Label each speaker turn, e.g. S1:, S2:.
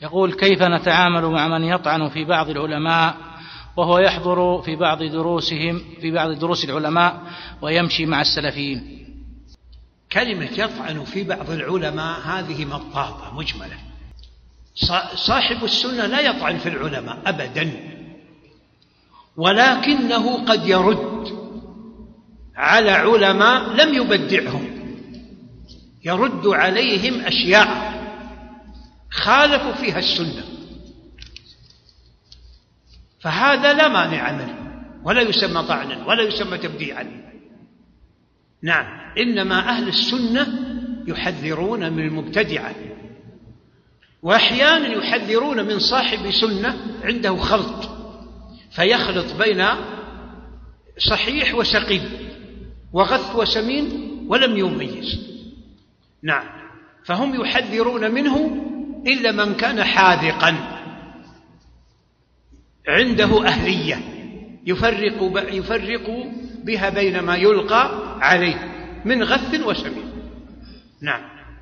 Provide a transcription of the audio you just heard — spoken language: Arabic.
S1: يقول: كيف نتعامل مع من يطعن في بعض العلماء وهو يحضر في بعض دروس العلماء ويمشي مع السلفيين؟
S2: كلمة يطعن في بعض العلماء هذه مطاطة مجملة. صاحب السنة لا يطعن في العلماء أبدا، ولكنه قد يرد على علماء لم يبدعهم، يرد عليهم أشياء خالفوا فيها السنة، فهذا لا مانع منه ولا يسمى طعنا ولا يسمى تبديعا. نعم، إنما أهل السنة يحذرون من المبتدعة، وأحيانا يحذرون من صاحب سنة عنده خلط، فيخلط بين صحيح وسقيم وغث وسمين ولم يميز. نعم، فهم يحذرون منه إلا من كان حاذقا عنده أهلية يفرق بها بين ما يلقى عليه من غث وسمين. نعم.